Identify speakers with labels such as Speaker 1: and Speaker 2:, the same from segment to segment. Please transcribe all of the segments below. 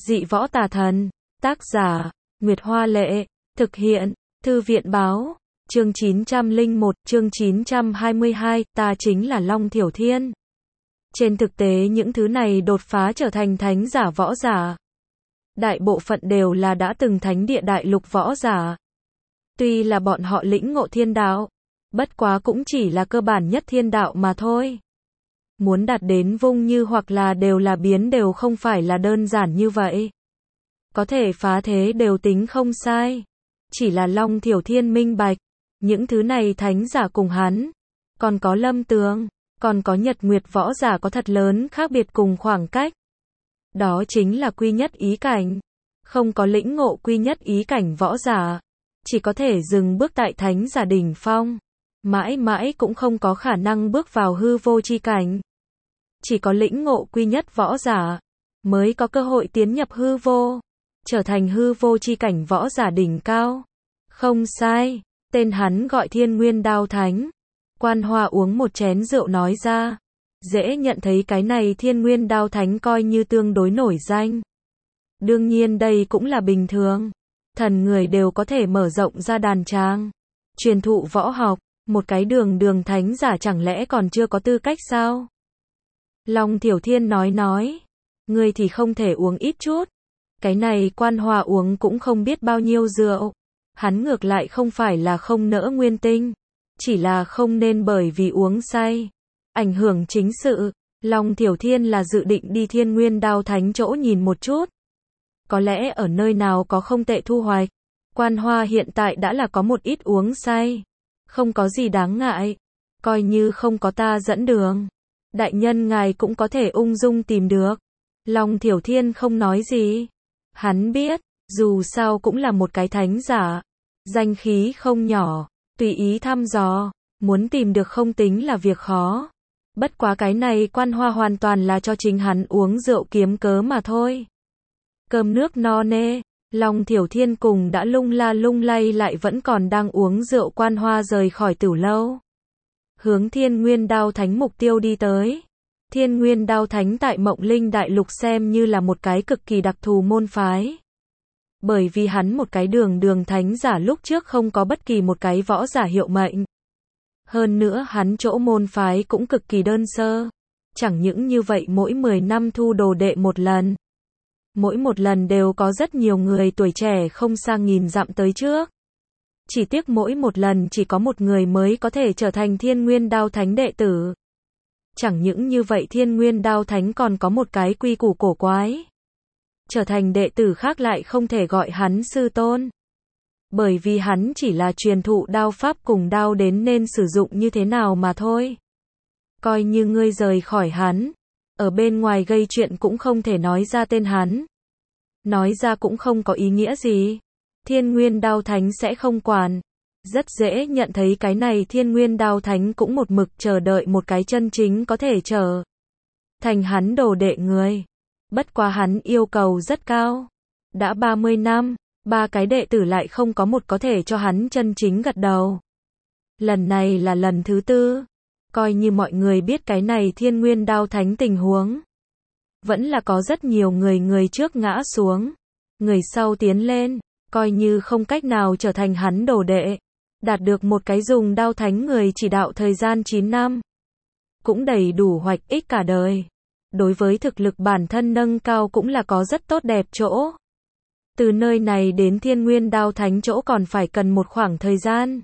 Speaker 1: Dị võ tà thần. Tác giả, Nguyệt Hoa Lệ. Thực hiện, Thư viện Báo. Chương 901, chương 922, ta chính là Long Thiểu Thiên. Trên thực tế những thứ này đột phá trở thành thánh giả võ giả. Đại bộ phận đều là đã từng thánh địa đại lục võ giả. Tuy là bọn họ lĩnh ngộ thiên đạo, bất quá cũng chỉ là cơ bản nhất thiên đạo mà thôi. Muốn đạt đến vung như hoặc là đều là biến đều không phải là đơn giản như vậy. Có thể phá thế đều tính không sai. Chỉ là Long Thiểu Thiên minh bạch. Những thứ này thánh giả cùng hắn. Còn có Lâm Tường. Còn có Nhật Nguyệt võ giả có thật lớn khác biệt cùng khoảng cách. Đó chính là quy nhất ý cảnh. Không có lĩnh ngộ quy nhất ý cảnh võ giả. Chỉ có thể dừng bước tại thánh giả đỉnh phong. Mãi mãi cũng không có khả năng bước vào hư vô chi cảnh. Chỉ có lĩnh ngộ quy nhất võ giả. Mới có cơ hội tiến nhập hư vô. Trở thành hư vô chi cảnh võ giả đỉnh cao. Không sai. Tên hắn gọi Thiên Nguyên Đao Thánh. Quan Hoa uống một chén rượu nói ra. Dễ nhận thấy cái này Thiên Nguyên Đao Thánh coi như tương đối nổi danh. Đương nhiên đây cũng là bình thường. Thần người đều có thể mở rộng ra đàn tràng. Truyền thụ võ học. Một cái đường thánh giả chẳng lẽ còn chưa có tư cách sao? Long Thiểu Thiên nói. Ngươi thì không thể uống ít chút. Cái này Quan Hoa uống cũng không biết bao nhiêu rượu. Hắn ngược lại không phải là không nỡ nguyên tinh. Chỉ là không nên bởi vì uống say. Ảnh hưởng chính sự. Long Thiểu Thiên là dự định đi Thiên Nguyên Đao Thánh chỗ nhìn một chút. Có lẽ ở nơi nào có không tệ thu hoạch. Quan Hoa hiện tại đã là có một ít uống say. Không có gì đáng ngại. Coi như không có ta dẫn đường. Đại nhân ngài cũng có thể ung dung tìm được. Long Thiểu Thiên không nói gì. Hắn biết, dù sao cũng là một cái thánh giả. Danh khí không nhỏ. Tùy ý thăm dò. Muốn tìm được không tính là việc khó. Bất quá cái này Quan Hoa hoàn toàn là cho chính hắn uống rượu kiếm cớ mà thôi. Cơm nước no nê. Long Thiểu Thiên cùng đã lung la lung lay lại vẫn còn đang uống rượu Quan Hoa rời khỏi tửu lâu. Hướng Thiên Nguyên Đao Thánh mục tiêu đi tới. Thiên Nguyên Đao Thánh tại Mộng Linh Đại Lục xem như là một cái cực kỳ đặc thù môn phái. Bởi vì hắn một cái đường thánh giả lúc trước không có bất kỳ một cái võ giả hiệu mệnh. Hơn nữa hắn chỗ môn phái cũng cực kỳ đơn sơ. Chẳng những như vậy mỗi 10 năm thu đồ đệ một lần. Mỗi một lần đều có rất nhiều người tuổi trẻ không xa nghìn dặm tới trước. Chỉ tiếc mỗi một lần chỉ có một người mới có thể trở thành Thiên Nguyên Đao Thánh đệ tử. Chẳng những như vậy Thiên Nguyên Đao Thánh còn có một cái quy củ cổ quái. Trở thành đệ tử khác lại không thể gọi hắn sư tôn. Bởi vì hắn chỉ là truyền thụ đao pháp cùng đao đến nên sử dụng như thế nào mà thôi. Coi như ngươi rời khỏi hắn. Ở bên ngoài gây chuyện cũng không thể nói ra tên hắn. Nói ra cũng không có ý nghĩa gì. Thiên Nguyên Đao Thánh sẽ không quản. Rất dễ nhận thấy cái này Thiên Nguyên Đao Thánh cũng một mực chờ đợi một cái chân chính có thể trở thành hắn đồ đệ người. Bất quá hắn yêu cầu rất cao. Đã 30 năm, 3 cái đệ tử lại không có một có thể cho hắn chân chính gật đầu. Lần này là lần thứ 4. Coi như mọi người biết cái này Thiên Nguyên Đao Thánh tình huống. Vẫn là có rất nhiều người trước ngã xuống. Người sau tiến lên. Coi như không cách nào trở thành hắn đồ đệ. Đạt được một cái dùng đao thánh người chỉ đạo thời gian 9 năm. Cũng đầy đủ hoạch ích cả đời. Đối với thực lực bản thân nâng cao cũng là có rất tốt đẹp chỗ. Từ nơi này đến Thiên Nguyên Đao Thánh chỗ còn phải cần một khoảng thời gian.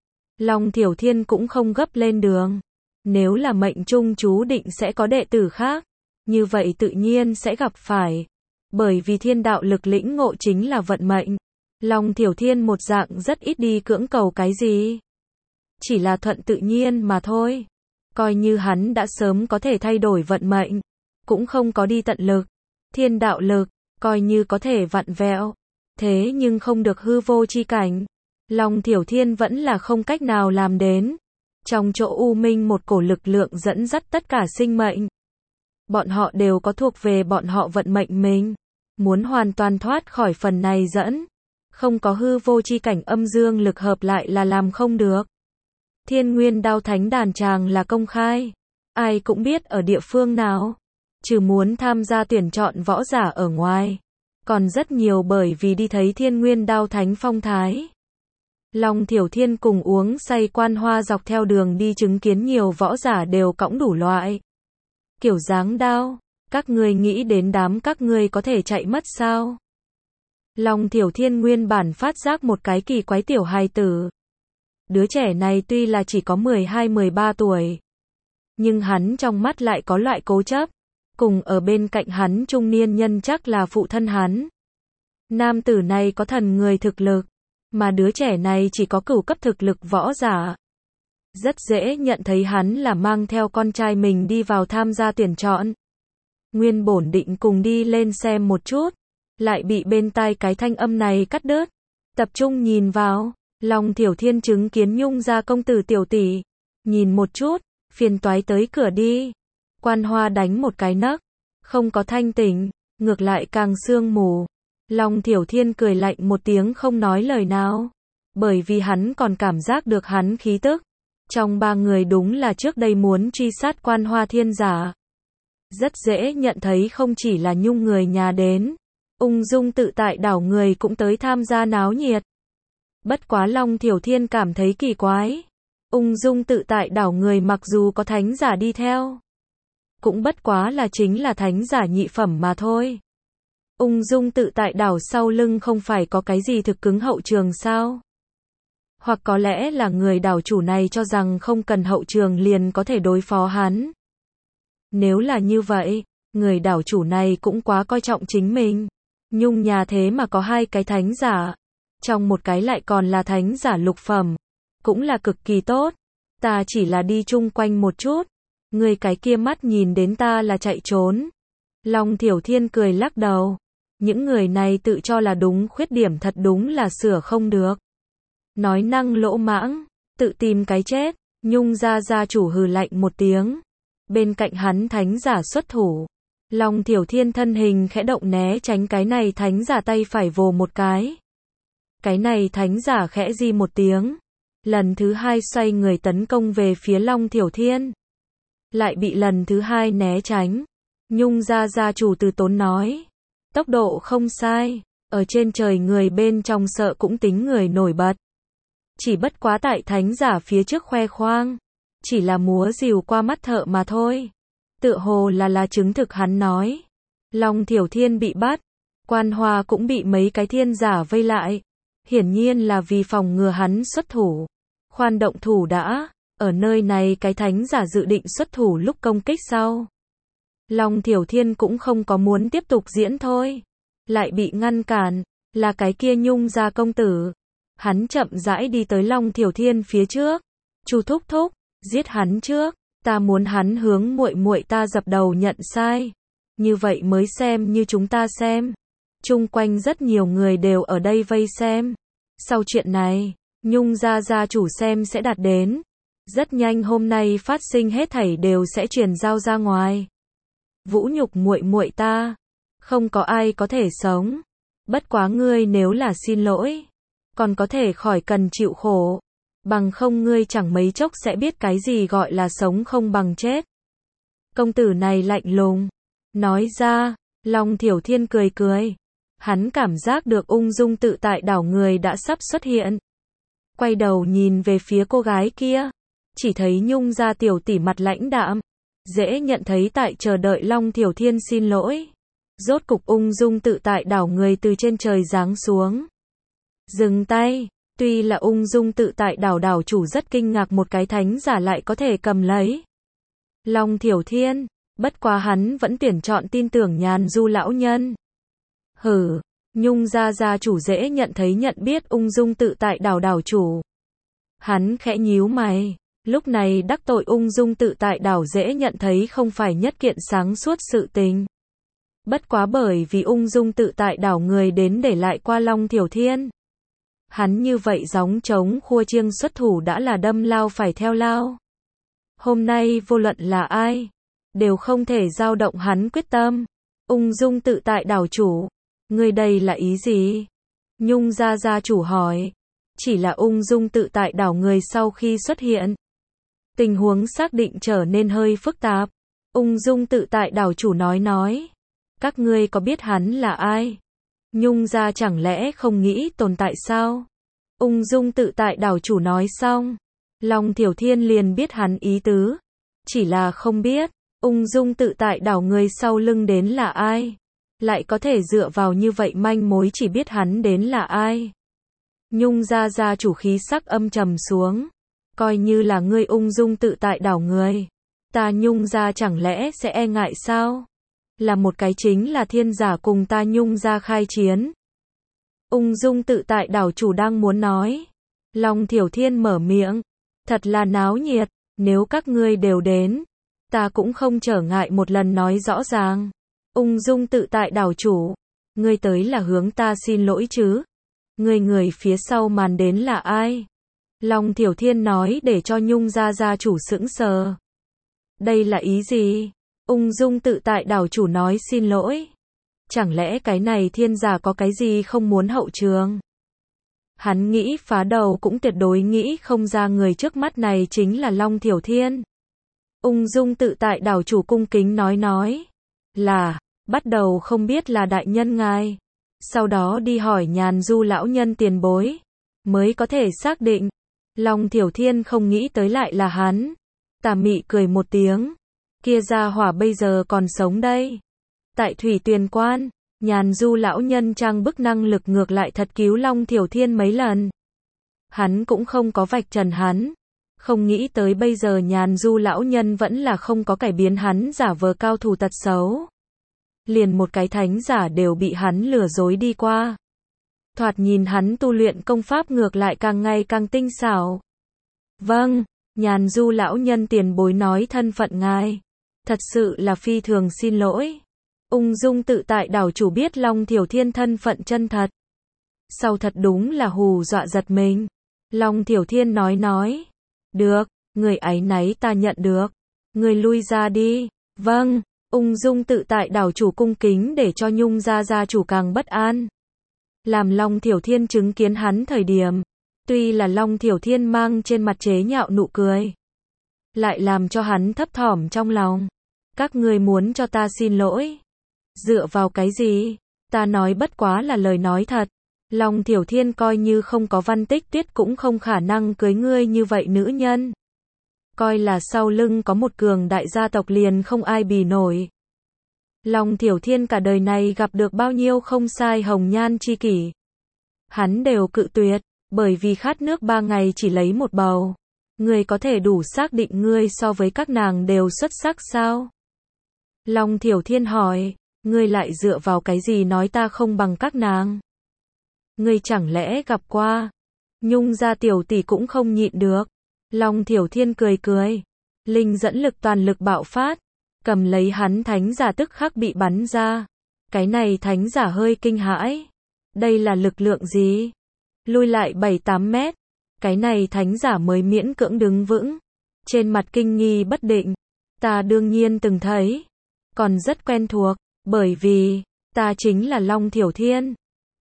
Speaker 1: Long Thiểu Thiên cũng không gấp lên đường. Nếu là mệnh trung chú định sẽ có đệ tử khác. Như vậy tự nhiên sẽ gặp phải. Bởi vì thiên đạo lực lĩnh ngộ chính là vận mệnh. Long Thiểu Thiên một dạng rất ít đi cưỡng cầu cái gì. Chỉ là thuận tự nhiên mà thôi. Coi như hắn đã sớm có thể thay đổi vận mệnh. Cũng không có đi tận lực. Thiên đạo lực, coi như có thể vặn vẹo. Thế nhưng không được hư vô chi cảnh. Long Thiểu Thiên vẫn là không cách nào làm đến. Trong chỗ u minh một cổ lực lượng dẫn dắt tất cả sinh mệnh. Bọn họ đều có thuộc về bọn họ vận mệnh mình. Muốn hoàn toàn thoát khỏi phần này dẫn. Không có hư vô chi cảnh âm dương lực hợp lại là làm không được. Thiên Nguyên Đao Thánh đàn tràng là công khai. Ai cũng biết ở địa phương nào. Trừ muốn tham gia tuyển chọn võ giả ở ngoài. còn rất nhiều bởi vì đi thấy Thiên Nguyên Đao Thánh phong thái. Long Thiểu Thiên cùng uống say Quan Hoa dọc theo đường đi chứng kiến nhiều võ giả đều cõng đủ loại kiểu dáng đao, các ngươi nghĩ đến đám các ngươi có thể chạy mất sao? Long Thiểu Thiên nguyên bản phát giác một cái kỳ quái tiểu hài tử. Đứa trẻ này tuy là chỉ có 12-13 tuổi, nhưng hắn trong mắt lại có loại cố chấp, cùng ở bên cạnh hắn trung niên nhân chắc là phụ thân hắn. Nam tử này có thần người thực lực, mà đứa trẻ này chỉ có cửu cấp thực lực võ giả. Rất dễ nhận thấy hắn là mang theo con trai mình đi vào tham gia tuyển chọn. Nguyên bổn định cùng đi lên xem một chút, lại bị bên tai cái thanh âm này cắt đứt. Tập trung nhìn vào, Long Thiểu Thiên chứng kiến Nhung gia công tử tiểu tỷ. Nhìn một chút, phiền toái tới cửa đi. Quan Hoa đánh một cái nấc, không có thanh tỉnh, ngược lại càng sương mù. Long Thiểu Thiên cười lạnh một tiếng không nói lời nào, bởi vì hắn còn cảm giác được hắn khí tức. Trong ba người đúng là trước đây muốn truy sát Quan Hoa thiên giả. Rất dễ nhận thấy không chỉ là Nhung người nhà đến, ung dung tự tại đảo người cũng tới tham gia náo nhiệt. Bất quá Long Thiểu Thiên cảm thấy kỳ quái. Ung dung tự tại đảo người mặc dù có thánh giả đi theo, cũng bất quá là chính là thánh giả nhị phẩm mà thôi. Ung dung tự tại đảo sau lưng không phải có cái gì thực cứng hậu trường sao? Hoặc có lẽ là người đảo chủ này cho rằng không cần hậu trường liền có thể đối phó hắn. Nếu là như vậy, người đảo chủ này cũng quá coi trọng chính mình. Nhung nhà thế mà có hai cái thánh giả, trong một cái lại còn là thánh giả lục phẩm, cũng là cực kỳ tốt. Ta chỉ là đi chung quanh một chút, người cái kia mắt nhìn đến ta là chạy trốn. Long Thiểu Thiên cười lắc đầu. Những người này tự cho là đúng, khuyết điểm thật đúng là sửa không được. Nói năng lỗ mãng, tự tìm cái chết. Nhung gia gia chủ hừ lạnh một tiếng. Bên cạnh hắn thánh giả xuất thủ. Long Thiểu Thiên thân hình khẽ động né tránh cái này thánh giả tay phải vồ một cái. Cái này thánh giả khẽ di một tiếng. Lần thứ hai xoay người tấn công về phía Long Thiểu Thiên. Lại bị lần thứ hai né tránh. Nhung gia gia chủ từ tốn nói. Tốc độ không sai. Ở trên trời người bên trong sợ cũng tính người nổi bật. Chỉ bất quá tại thánh giả phía trước khoe khoang. Chỉ là múa rìu qua mắt thợ mà thôi. Tựa hồ là chứng thực hắn nói. Long Thiểu Thiên bị bắt. Quan Hoa cũng bị mấy cái thiên giả vây lại. Hiển nhiên là vì phòng ngừa hắn xuất thủ. Khoan động thủ đã. Ở nơi này cái thánh giả dự định xuất thủ lúc công kích sau. Long Thiểu Thiên cũng không có muốn tiếp tục diễn thôi. Lại bị ngăn cản. Là cái kia Nhung gia công tử. Hắn chậm rãi đi tới Long Thiểu Thiên phía trước. Chu thúc thúc, giết hắn trước. Ta muốn hắn hướng muội muội ta dập đầu nhận sai. Như vậy mới xem như chúng ta xem. Chung quanh rất nhiều người đều ở đây vây xem. Sau chuyện này, Nhung gia gia chủ xem sẽ đạt đến. Rất nhanh hôm nay phát sinh hết thảy đều sẽ truyền giao ra ngoài. Vũ nhục muội muội ta, không có ai có thể sống. Bất quá ngươi nếu là xin lỗi, còn có thể khỏi cần chịu khổ. Bằng không ngươi chẳng mấy chốc sẽ biết cái gì gọi là sống không bằng chết. Công tử này lạnh lùng nói ra. Long Thiểu Thiên cười cười. Hắn cảm giác được ung dung tự tại đảo người đã sắp xuất hiện. Quay đầu nhìn về phía cô gái kia. Chỉ thấy Nhung gia tiểu tỷ mặt lãnh đạm. Dễ nhận thấy tại chờ đợi Long Thiểu Thiên xin lỗi. Rốt cục ung dung tự tại đảo người từ trên trời giáng xuống. Dừng tay. Tuy là ung dung tự tại đảo chủ rất kinh ngạc một cái thánh giả lại có thể cầm lấy Long Thiểu Thiên. Bất quá hắn vẫn tuyển chọn tin tưởng Nhàn Du lão nhân. Hử. Nhung gia gia chủ dễ nhận thấy nhận biết ung dung tự tại đảo chủ. Hắn khẽ nhíu mày. Lúc này đắc tội ung dung tự tại đảo dễ nhận thấy không phải nhất kiện sáng suốt sự tình. Bất quá bởi vì ung dung tự tại đảo người đến để lại qua Long Thiểu Thiên. Hắn như vậy gióng trống khua chiêng xuất thủ đã là đâm lao phải theo lao. Hôm nay vô luận là ai, đều không thể dao động hắn quyết tâm. Ung dung tự tại đảo chủ, người đây là ý gì? Nhung gia gia chủ hỏi. Chỉ là ung dung tự tại đảo người sau khi xuất hiện. Tình huống xác định trở nên hơi phức tạp. Ung dung tự tại đảo chủ nói. Các ngươi có biết hắn là ai? Nhung gia chẳng lẽ không nghĩ tồn tại sao? Ung dung tự tại đảo chủ nói xong, Long Thiểu Thiên liền biết hắn ý tứ, chỉ là không biết, ung dung tự tại đảo người sau lưng đến là ai, lại có thể dựa vào như vậy manh mối chỉ biết hắn đến là ai. Nhung gia gia chủ khí sắc âm trầm xuống, coi như là ngươi ung dung tự tại đảo người, ta Nhung gia chẳng lẽ sẽ e ngại sao? Là một cái chính là thiên giả cùng ta Nhung gia khai chiến. Ung dung tự tại đảo chủ đang muốn nói, Long Thiểu Thiên mở miệng, thật là náo nhiệt, nếu các ngươi đều đến, ta cũng không trở ngại một lần nói rõ ràng. Ung dung tự tại đảo chủ, ngươi tới là hướng ta xin lỗi chứ? Người phía sau màn đến là ai? Long Thiểu Thiên nói để cho Nhung gia gia chủ sững sờ. Đây là ý gì? Ung dung tự tại đảo chủ nói xin lỗi. Chẳng lẽ cái này thiên giả có cái gì không muốn hậu trường? Hắn nghĩ phá đầu cũng tuyệt đối nghĩ không ra người trước mắt này chính là Long Thiểu Thiên. Ung dung tự tại đảo chủ cung kính nói. Là, bắt đầu không biết là đại nhân ngài. Sau đó đi hỏi Nhàn Du lão nhân tiền bối. Mới có thể xác định. Long Thiểu Thiên không nghĩ tới lại là hắn. Tà mị cười một tiếng. Kia gia hỏa bây giờ còn sống đây. Tại Thủy Tuyền Quan, Nhàn Du lão nhân trang bức năng lực ngược lại thật cứu Long Thiểu Thiên mấy lần. Hắn cũng không có vạch trần hắn. Không nghĩ tới bây giờ Nhàn Du lão nhân vẫn là không có cải biến hắn giả vờ cao thủ tật xấu. Liền một cái thánh giả đều bị hắn lừa dối đi qua. Thoạt nhìn hắn tu luyện công pháp ngược lại càng ngày càng tinh xảo. Vâng, Nhàn Du lão nhân tiền bối nói thân phận ngài. Thật sự là phi thường xin lỗi. Ung dung tự tại đảo chủ biết Long Thiểu Thiên thân phận chân thật. Sau thật đúng là hù dọa giật mình. Long Thiểu Thiên nói. Được, người áy náy ta nhận được. Người lui ra đi. Vâng, ung dung tự tại đảo chủ cung kính để cho Nhung gia gia chủ càng bất an. Làm Long Thiểu Thiên chứng kiến hắn thời điểm. Tuy là Long Thiểu Thiên mang trên mặt chế nhạo nụ cười. Lại làm cho hắn thấp thỏm trong lòng. Các ngươi muốn cho ta xin lỗi. Dựa vào cái gì? Ta nói bất quá là lời nói thật. Long Thiểu Thiên coi như không có Văn Tích Tuyết cũng không khả năng cưới ngươi như vậy nữ nhân. Coi là sau lưng có một cường đại gia tộc liền không ai bì nổi. Long Thiểu Thiên cả đời này gặp được bao nhiêu không sai hồng nhan chi kỷ. Hắn đều cự tuyệt, bởi vì khát nước 3 ngày chỉ lấy một bầu. Ngươi có thể đủ xác định ngươi so với các nàng đều xuất sắc sao? Long Thiểu Thiên hỏi, ngươi lại dựa vào cái gì nói ta không bằng các nàng? Ngươi chẳng lẽ gặp qua? Nhung gia tiểu tỷ cũng không nhịn được. Long Thiểu Thiên cười. Linh dẫn lực toàn lực bạo phát. Cầm lấy hắn thánh giả tức khắc bị bắn ra. Cái này thánh giả hơi kinh hãi. Đây là lực lượng gì? Lui lại 7-8 mét. Cái này thánh giả mới miễn cưỡng đứng vững. Trên mặt kinh nghi bất định. Ta đương nhiên từng thấy. Còn rất quen thuộc. Bởi vì, ta chính là Long Thiểu Thiên.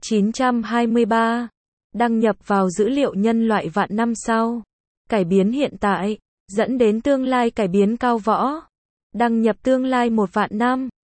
Speaker 1: 923. Đăng nhập vào dữ liệu nhân loại vạn năm sau. Cải biến hiện tại, dẫn đến tương lai cải biến cao võ. Đăng nhập tương lai 1 vạn năm.